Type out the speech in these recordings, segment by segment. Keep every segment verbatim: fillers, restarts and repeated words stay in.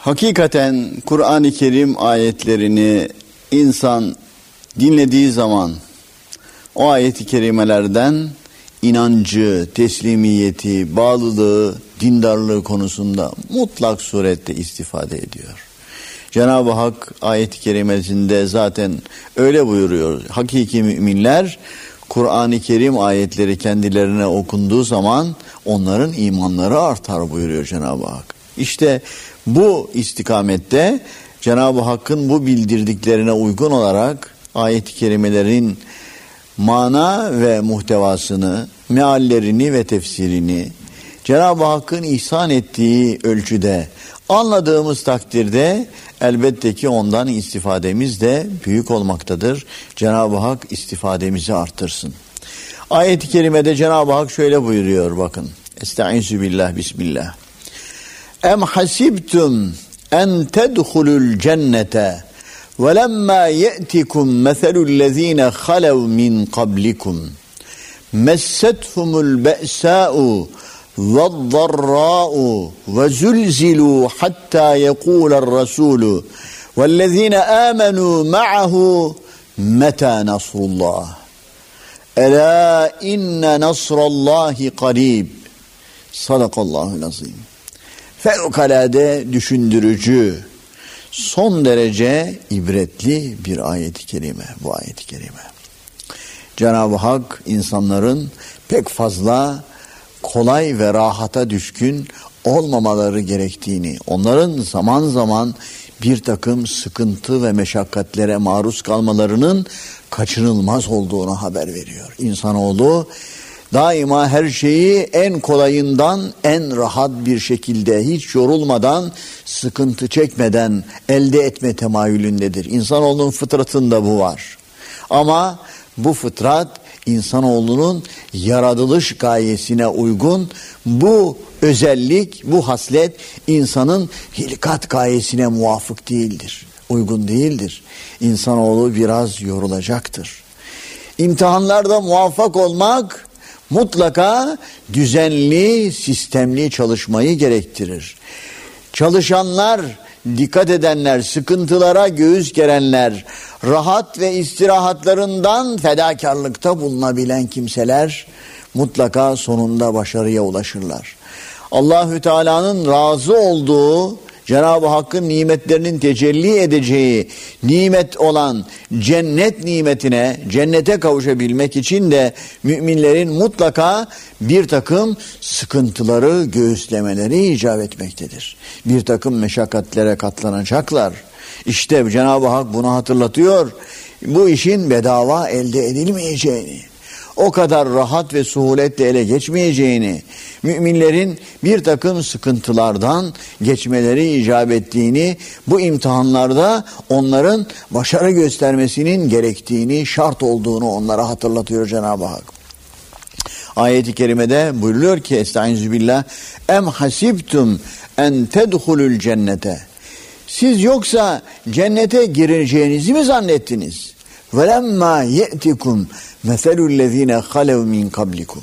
Hakikaten Kur'an-ı Kerim ayetlerini insan dinlediği zaman o ayet-i kerimelerden inancı, teslimiyeti, bağlılığı, dindarlığı konusunda mutlak surette istifade ediyor. Cenab-ı Hak ayet-i kerimesinde zaten öyle buyuruyor. Hakiki müminler Kur'an-ı Kerim ayetleri kendilerine okunduğu zaman onların imanları artar buyuruyor Cenab-ı Hak. İşte bu istikamette Cenab-ı Hakk'ın bu bildirdiklerine uygun olarak ayet-i kerimelerin mana ve muhtevasını, meallerini ve tefsirini Cenab-ı Hakk'ın ihsan ettiği ölçüde anladığımız takdirde elbette ki ondan istifademiz de büyük olmaktadır. Cenab-ı Hak istifademizi arttırsın. Ayet-i kerimede Cenab-ı Hak şöyle buyuruyor, bakın. Estaizu billah, bismillah. Em hasibtum en tedhulul cennete ve lemma ye'tikum meselü'llezine halev min qablikum messethumul be'sa'u ve'd-darra'u ve zulzilu hatta yekula'r rasulu vellezine amenu ma'ahu meta nasrullah ela inne nasrallahi qarib. Sadakallahul azim. Fevkalade düşündürücü, son derece ibretli bir ayet-i kerime bu ayet-i kerime. Cenab-ı Hak insanların pek fazla kolay ve rahata düşkün olmamaları gerektiğini, onların zaman zaman bir takım sıkıntı ve meşakkatlere maruz kalmalarının kaçınılmaz olduğunu haber veriyor. İnsanoğlu daima her şeyi en kolayından en rahat bir şekilde, hiç yorulmadan, sıkıntı çekmeden elde etme temayülündedir. İnsanoğlunun fıtratında bu var. Ama bu fıtrat insanoğlunun yaratılış gayesine uygun, bu özellik, bu haslet insanın hilkat gayesine muvafık değildir, uygun değildir. İnsanoğlu biraz yorulacaktır. İmtihanlarda muvaffak olmak mutlaka düzenli, sistemli çalışmayı gerektirir. Çalışanlar, dikkat edenler, sıkıntılara göğüs gerenler, rahat ve istirahatlarından fedakarlıkta bulunabilen kimseler mutlaka sonunda başarıya ulaşırlar. Allahü Teala'nın razı olduğu, Cenab-ı Hakk'ın nimetlerinin tecelli edeceği nimet olan cennet nimetine, cennete kavuşabilmek için de müminlerin mutlaka bir takım sıkıntıları göğüslemeleri icap etmektedir. Bir takım meşakkatlere katlanacaklar. İşte Cenab-ı Hak bunu hatırlatıyor. Bu işin bedava elde edilmeyeceğini, o kadar rahat ve suhuletle ele geçmeyeceğini, müminlerin bir takım sıkıntılardan geçmeleri icap ettiğini, bu imtihanlarda onların başarı göstermesinin gerektiğini, şart olduğunu onlara hatırlatıyor Cenab-ı Hak. Ayet-i kerimede buyuruluyor ki Estaizu billah, em hasibtum en tedhulul cennete, siz yoksa cennete gireceğinizi mi zannettiniz? وَلَمَّا يَأْتِكُمْ مَثَلُ الَّذ۪ينَ خَلَوْ مِنْ قَبْلِكُمْ.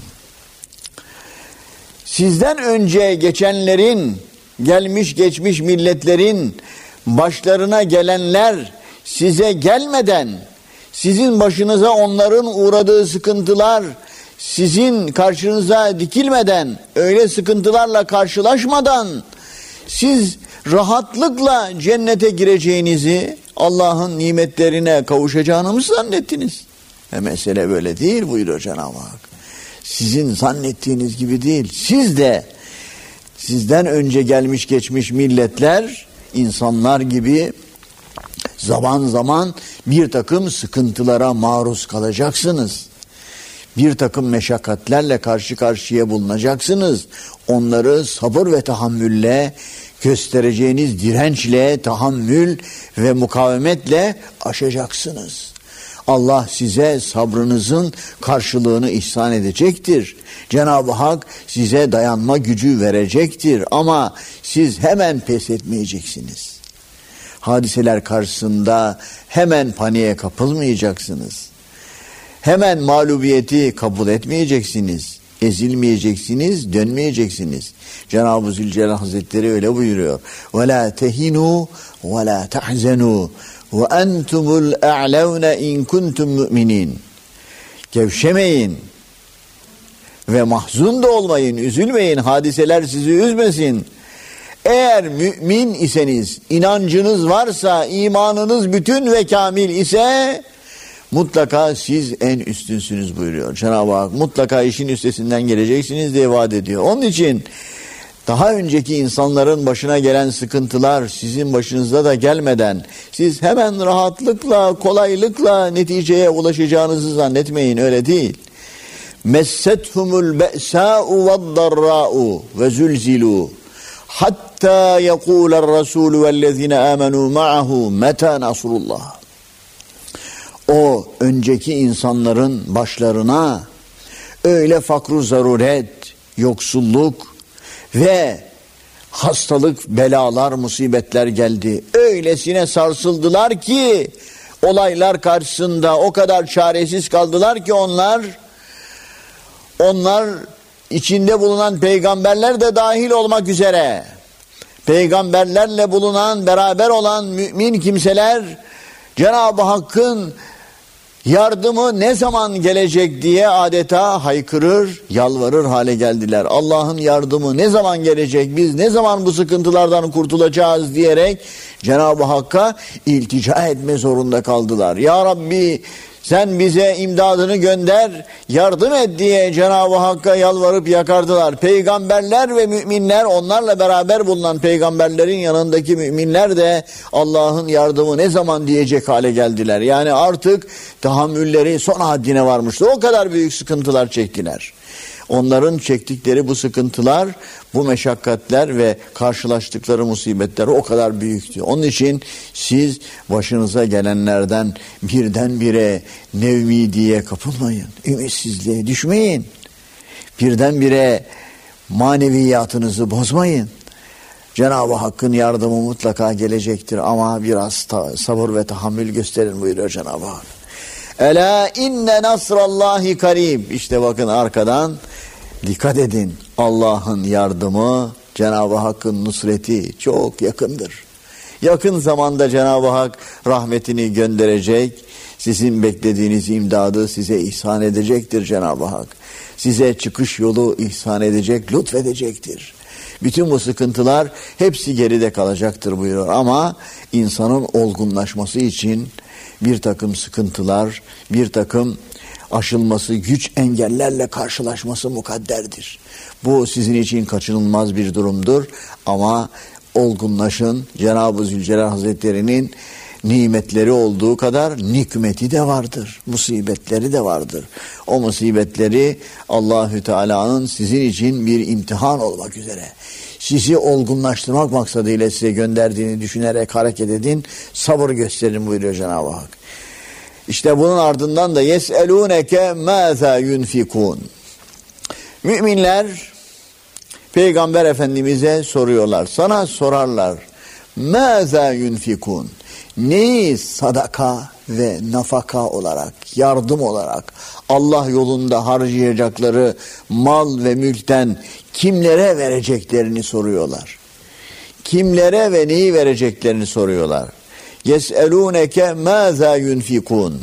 Sizden önce geçenlerin, gelmiş geçmiş milletlerin başlarına gelenler size gelmeden, sizin başınıza onların uğradığı sıkıntılar sizin karşınıza dikilmeden, öyle sıkıntılarla karşılaşmadan siz rahatlıkla cennete gireceğinizi, Allah'ın nimetlerine kavuşacağını mı zannettiniz? E mesele böyle değil buyuruyor Cenab-ı Hak. Sizin zannettiğiniz gibi değil. Siz de sizden önce gelmiş geçmiş milletler, insanlar gibi zaman zaman bir takım sıkıntılara maruz kalacaksınız. Bir takım meşakkatlerle karşı karşıya bulunacaksınız. Onları sabır ve tahammülle, göstereceğiniz dirençle, tahammül ve mukavemetle aşacaksınız. Allah size sabrınızın karşılığını ihsan edecektir. Cenab-ı Hak size dayanma gücü verecektir. Ama siz hemen pes etmeyeceksiniz. Hadiseler karşısında hemen paniğe kapılmayacaksınız. Hemen mağlubiyeti kabul etmeyeceksiniz. ezilmeyeceksiniz, dönmeyeceksiniz. Cenab-ı Zülcelal Hazretleri öyle buyuruyor. وَلَا تَهِنُوا وَلَا تَحْزَنُوا وَاَنْتُمُ الْاَعْلَوْنَ اِنْ كُنْتُمْ مُؤْمِنِينَ. Gevşemeyin ve mahzun da olmayın, üzülmeyin, hadiseler sizi üzmesin. Eğer mümin iseniz, inancınız varsa, imanınız bütün ve kamil ise mutlaka siz en üstünsünüz buyuruyor Cenab-ı Hak. Mutlaka işin üstesinden geleceksiniz diye vaat ediyor. Onun için daha önceki insanların başına gelen sıkıntılar sizin başınıza da gelmeden siz hemen rahatlıkla, kolaylıkla neticeye ulaşacağınızı zannetmeyin. Öyle değil. Messethumul be'sâ'u ve'd-darrâ'u ve zulzilû hatta yekûler rasûlü vellezîne âmenû ma'ahu metâ nasrullah. O önceki insanların başlarına öyle fakru zaruret, yoksulluk ve hastalık, belalar, musibetler geldi. Öylesine sarsıldılar ki olaylar karşısında o kadar çaresiz kaldılar ki onlar onlar içinde bulunan peygamberler de dahil olmak üzere peygamberlerle bulunan, beraber olan mümin kimseler Cenab-ı Hakk'ın yardımı ne zaman gelecek diye adeta haykırır, yalvarır hale geldiler. Allah'ın yardımı ne zaman gelecek, biz ne zaman bu sıkıntılardan kurtulacağız diyerek Cenab-ı Hakk'a iltica etme zorunda kaldılar. Ya Rabbi sen bize imdadını gönder, yardım et diye Cenab-ı Hakk'a yalvarıp yakardılar. Peygamberler ve müminler, onlarla beraber bulunan peygamberlerin yanındaki müminler de Allah'ın yardımı ne zaman diyecek hale geldiler. Yani artık tahammülleri son haddine varmıştı. O kadar büyük sıkıntılar çektiler. Onların çektikleri bu sıkıntılar, bu meşakkatler ve karşılaştıkları musibetler o kadar büyüktü. Onun için siz başınıza gelenlerden birdenbire nevmidiye kapılmayın. Ümitsizliğe düşmeyin. Birdenbire maneviyatınızı bozmayın. Cenab-ı Hakk'ın yardımı mutlaka gelecektir ama biraz ta- sabır ve tahammül gösterin buyuruyor Cenab-ı Hak. Ela inne nasrallahi karib. İşte bakın arkadan dikkat edin. Allah'ın yardımı, Cenab-ı Hakk'ın nusreti çok yakındır. Yakın zamanda Cenab-ı Hak rahmetini gönderecek. Sizin beklediğiniz imdadı size ihsan edecektir Cenab-ı Hak. Size çıkış yolu ihsan edecek, lütfedecektir. Bütün bu sıkıntılar hepsi geride kalacaktır buyuruyor. Ama insanın olgunlaşması için bir takım sıkıntılar, bir takım aşılması güç engellerle karşılaşması mukadderdir. Bu sizin için kaçınılmaz bir durumdur ama olgunlaşın. Cenab-ı Zülcelal Hazretleri'nin nimetleri olduğu kadar nikmeti de vardır, musibetleri de vardır. O musibetleri Allahü Teala'nın sizin için bir imtihan olmak üzere, sizi olgunlaştırmak maksadıyla size gönderdiğini düşünerek hareket edin, sabır gösterin buyuruyor Cenab-ı Hak. İşte bunun ardından da yes'elûneke mâzâ yunfikûn. Müminler Peygamber Efendimiz'e soruyorlar, sana sorarlar. Mâzâ yunfikûn. Neyi sadaka ve nafaka olarak, yardım olarak Allah yolunda harcayacakları mal ve mülkten kimlere vereceklerini soruyorlar. Kimlere ve neyi vereceklerini soruyorlar. Yes'elûneke mâzâ yunfikûn.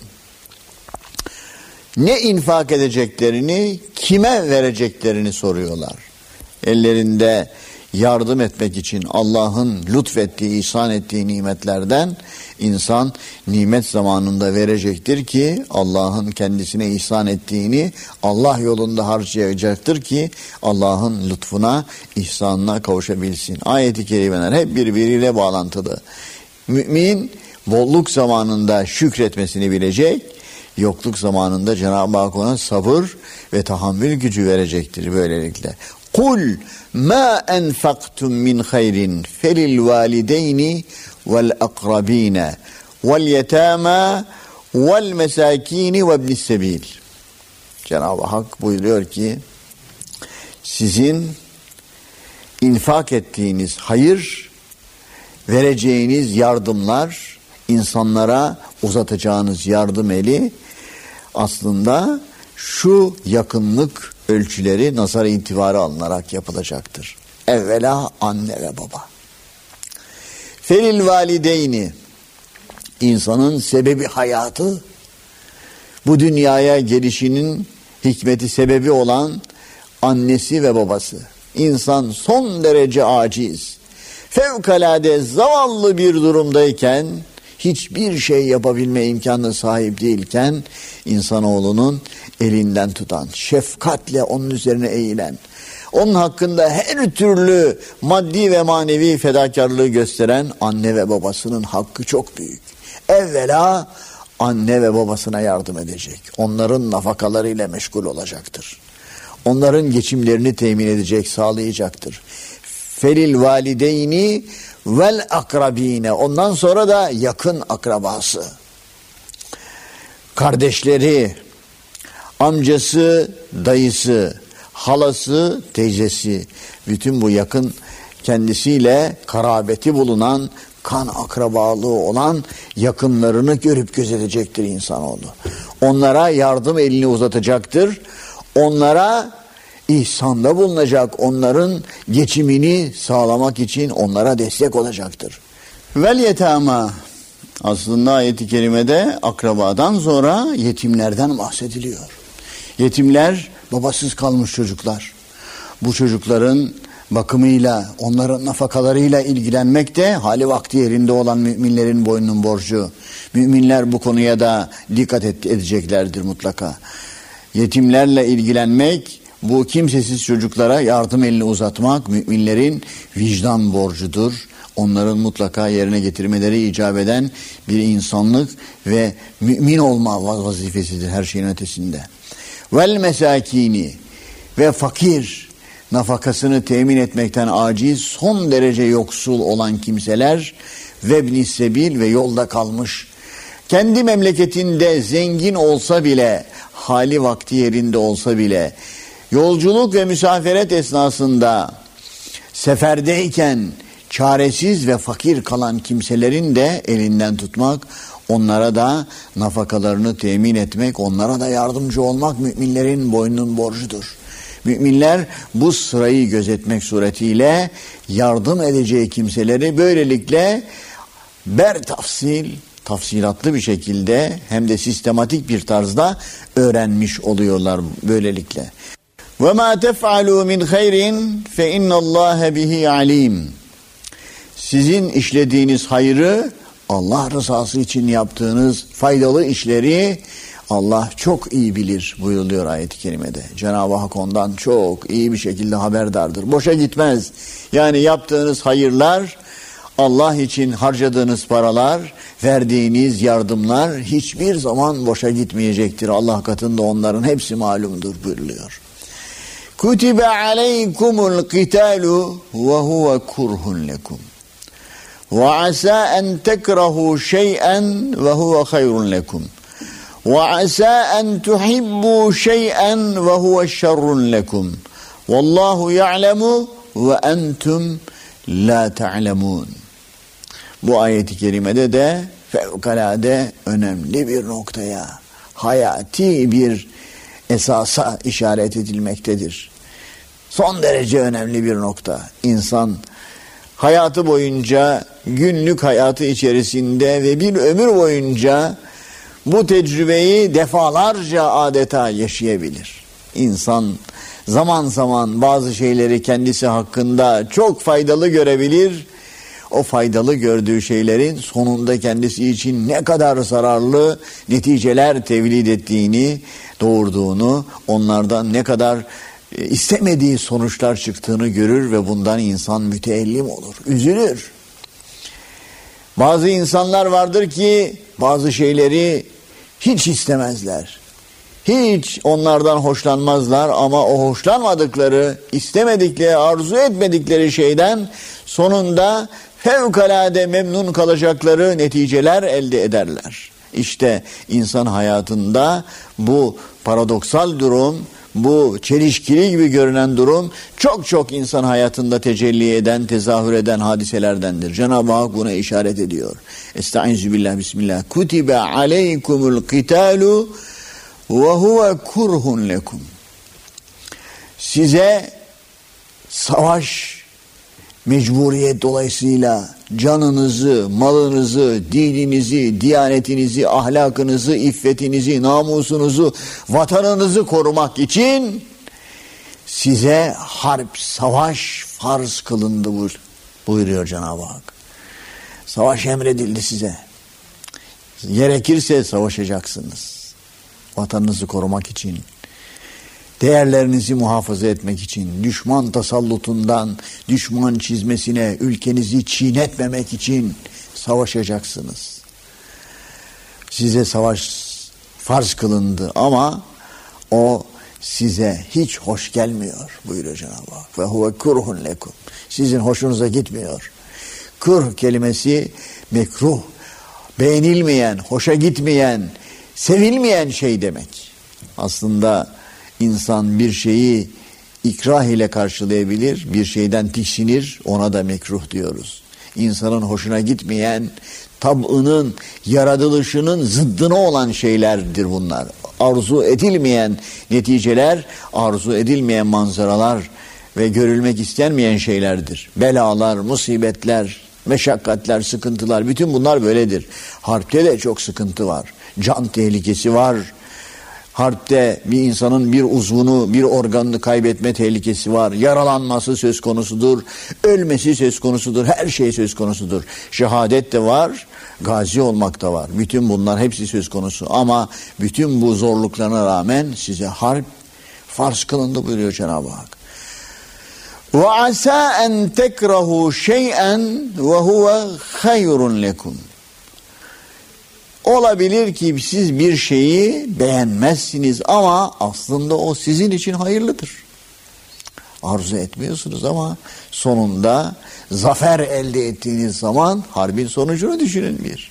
Ne infak edeceklerini, kime vereceklerini soruyorlar. Ellerinde yardım etmek için Allah'ın lütfettiği, ihsan ettiği nimetlerden insan nimet zamanında verecektir ki Allah'ın kendisine ihsan ettiğini Allah yolunda harcayacaktır ki Allah'ın lütfuna, ihsanına kavuşabilsin. Ayet-i kerimeler hep birbiriyle bağlantılı. Mümin bolluk zamanında şükretmesini bilecek, yokluk zamanında Cenab-ı Hak ona sabır ve tahammül gücü verecektir böylelikle. Kul ma enfaktum min hayrin felil valideyni vel akrabine vel yetama vel mesakini ve ibnis sebil. Cenab-ı Hak buyuruyor ki sizin infak ettiğiniz hayır, vereceğiniz yardımlar, insanlara uzatacağınız yardım eli aslında şu yakınlık ölçüleri nazar itibarı alınarak yapılacaktır. Evvela anne ve baba. Felil valideyni, insanın sebebi hayatı, bu dünyaya gelişinin hikmeti sebebi olan annesi ve babası. İnsan son derece aciz, fevkalade zavallı bir durumdayken, hiçbir şey yapabilme imkanına sahip değilken, insanoğlunun elinden tutan, şefkatle onun üzerine eğilen, onun hakkında her türlü maddi ve manevi fedakarlığı gösteren anne ve babasının hakkı çok büyük. Evvela anne ve babasına yardım edecek. Onların nafakalarıyla meşgul olacaktır. Onların geçimlerini temin edecek, sağlayacaktır. Felil valideyni vel akrabine. Ondan sonra da yakın akrabası. Kardeşleri, amcası, dayısı, halası, teyzesi. Bütün bu yakın, kendisiyle karabeti bulunan, kan akrabalığı olan yakınlarını görüp gözetecektir insanoğlu. Onlara yardım elini uzatacaktır. Onlara ihsanda bulunacak, onların geçimini sağlamak için onlara destek olacaktır. Vel yetama, aslında ayet-i kerimede akrabadan sonra yetimlerden bahsediliyor. Yetimler babasız kalmış çocuklar. Bu çocukların bakımıyla, onların nafakalarıyla ilgilenmek de hali vakti yerinde olan müminlerin boynunun borcu. Müminler bu konuya da dikkat edeceklerdir mutlaka. Yetimlerle ilgilenmek, bu kimsesiz çocuklara yardım elini uzatmak müminlerin vicdan borcudur. Onların mutlaka yerine getirmeleri icap eden bir insanlık ve mümin olma vazifesidir her şeyin ötesinde. Vel mesakini, ve fakir, nafakasını temin etmekten aciz, son derece yoksul olan kimseler ve ibn-i sebil, ve yolda kalmış, kendi memleketinde zengin olsa bile, hali vakti yerinde olsa bile, yolculuk ve misaferet esnasında seferdeyken çaresiz ve fakir kalan kimselerin de elinden tutmak, onlara da nafakalarını temin etmek, onlara da yardımcı olmak müminlerin boynunun borcudur. Müminler bu sırayı gözetmek suretiyle yardım edeceği kimseleri böylelikle ber tafsil, tafsilatlı bir şekilde hem de sistematik bir tarzda öğrenmiş oluyorlar böylelikle. وَمَا تَفْعَلُوا مِنْ خَيْرٍ فَاِنَّ اللّٰهَ بِهِ عَلِيمٌ. Sizin işlediğiniz hayrı, Allah rızası için yaptığınız faydalı işleri Allah çok iyi bilir buyuruyor ayet-i kerimede. Cenab-ı Hak ondan çok iyi bir şekilde haberdardır. Boşa gitmez. Yani yaptığınız hayırlar, Allah için harcadığınız paralar, verdiğiniz yardımlar hiçbir zaman boşa gitmeyecektir. Allah katında onların hepsi malumdur buyuruyor. Kutibe aleykumul qitalu ve huve kurhun lekum. Ve asa en tekrahu şey'en ve huve hayrun lekum. Ve asa en tuhibbu şey'en ve huve şerrun lekum. Vallahu ya'lemu ve entum la ta'lemun. Bu ayet-i kerimede de fevkalade önemli bir noktaya, hayati bir esasa işaret edilmektedir. Son derece önemli bir nokta. İnsan hayatı boyunca, günlük hayatı içerisinde ve bir ömür boyunca bu tecrübeyi defalarca adeta yaşayabilir. İnsan zaman zaman bazı şeyleri kendisi hakkında çok faydalı görebilir. O faydalı gördüğü şeylerin sonunda kendisi için ne kadar zararlı neticeler tevlid ettiğini, doğurduğunu, onlardan ne kadar istemediği sonuçlar çıktığını görür ve bundan insan müteellim olur, üzülür. Bazı insanlar vardır ki bazı şeyleri hiç istemezler. Hiç onlardan hoşlanmazlar ama o hoşlanmadıkları, istemedikleri, arzu etmedikleri şeyden sonunda fevkalade memnun kalacakları neticeler elde ederler. İşte insan hayatında bu paradoksal durum, bu çelişkili gibi görünen durum çok çok insan hayatında tecelli eden, tezahür eden hadiselerdendir. Cenab-ı Hak buna işaret ediyor. Estaizu billah, bismillah. Kutibe aleykumul qitalu ve huve kurhun lekum. size savaş mecburiyet dolayısıyla canınızı, malınızı, dininizi, diyanetinizi, ahlakınızı, iffetinizi, namusunuzu, vatanınızı korumak için size harp, savaş farz kılındı buyuruyor Cenab-ı Hak. Savaş emredildi size. Gerekirse savaşacaksınız. Vatanınızı korumak için, değerlerinizi muhafaza etmek için, düşman tasallutundan, düşman çizmesine, ülkenizi çiğnetmemek için savaşacaksınız. Size savaş farz kılındı ama o size hiç hoş gelmiyor buyuruyor Cenab-ı Hak. Ve huve kurhun lekum. Sizin hoşunuza gitmiyor. Kurh kelimesi mekruh, beğenilmeyen, hoşa gitmeyen, sevilmeyen şey demek. Aslında insan bir şeyi ikrah ile karşılayabilir, bir şeyden tiksinir, ona da mekruh diyoruz. İnsanın hoşuna gitmeyen, tab'ının, yaratılışının zıddına olan şeylerdir bunlar. Arzu edilmeyen neticeler, arzu edilmeyen manzaralar ve görülmek istenmeyen şeylerdir. Belalar, musibetler, meşakkatler, sıkıntılar, bütün bunlar böyledir. Harpte de çok sıkıntı var. Can tehlikesi var. Harpte bir insanın bir uzvunu, bir organını kaybetme tehlikesi var. Yaralanması söz konusudur. Ölmesi söz konusudur. Her şey söz konusudur. Şehadet de var. Gazi olmak da var. Bütün bunlar hepsi söz konusu. Ama bütün bu zorluklarına rağmen size harp farz kılındı buyuruyor Cenab-ı Hak. وَعَسَى أَنْ تَكْرَهُ شَيْئًا وَهُوَ خَيْرٌ لَكُمْ. Olabilir ki siz bir şeyi beğenmezsiniz ama aslında o sizin için hayırlıdır. Arzu etmiyorsunuz ama sonunda zafer elde ettiğiniz zaman harbin sonucunu düşünün bir.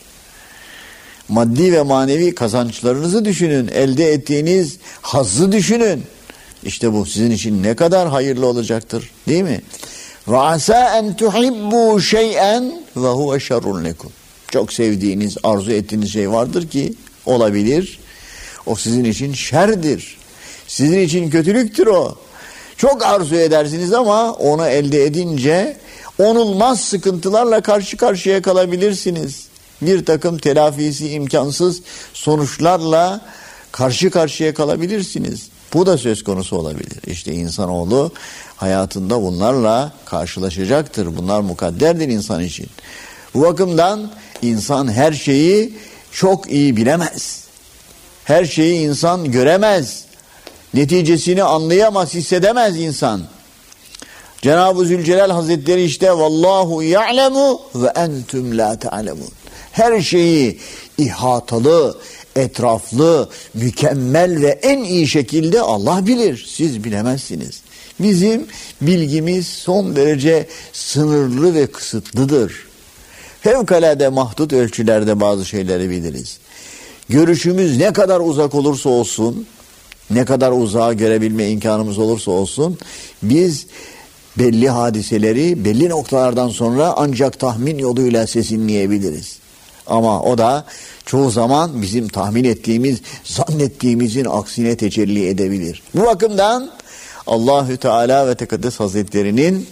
Maddi ve manevi kazançlarınızı düşünün, elde ettiğiniz hazzı düşünün. İşte bu sizin için ne kadar hayırlı olacaktır, değil mi? Ve asa en tuhibbu şey'en ve huve şerrun lekum. Çok sevdiğiniz, arzu ettiğiniz şey vardır ki olabilir. O sizin için şerdir. Sizin için kötülüktür o. Çok arzu edersiniz ama onu elde edince onulmaz sıkıntılarla karşı karşıya kalabilirsiniz. Bir takım telafisi imkansız sonuçlarla karşı karşıya kalabilirsiniz. Bu da söz konusu olabilir. İşte insanoğlu hayatında bunlarla karşılaşacaktır. Bunlar mukadderdir insan için. Bu bakımdan insan her şeyi çok iyi bilemez. Her şeyi insan göremez. Neticesini anlayamaz, hissedemez insan. Cenab-ı Zülcelal Hazretleri işte vallahu ya'lemu ve entum la ta'lemun. Her şeyi ihatalı, etraflı, mükemmel ve en iyi şekilde Allah bilir. Siz bilemezsiniz. Bizim bilgimiz son derece sınırlı ve kısıtlıdır. Fevkalade mahdut ölçülerde bazı şeyleri biliriz. Görüşümüz ne kadar uzak olursa olsun, ne kadar uzağa görebilme imkanımız olursa olsun, biz belli hadiseleri belli noktalardan sonra ancak tahmin yoluyla sezinleyebiliriz. Ama o da çoğu zaman bizim tahmin ettiğimiz, zannettiğimizin aksine tecelli edebilir. Bu bakımdan Allahü Teala ve Tekaddes Hazretleri'nin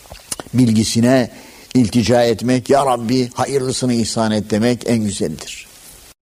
bilgisine iltica etmek, ya Rabbi hayırlısını ihsan et demek en güzeldir.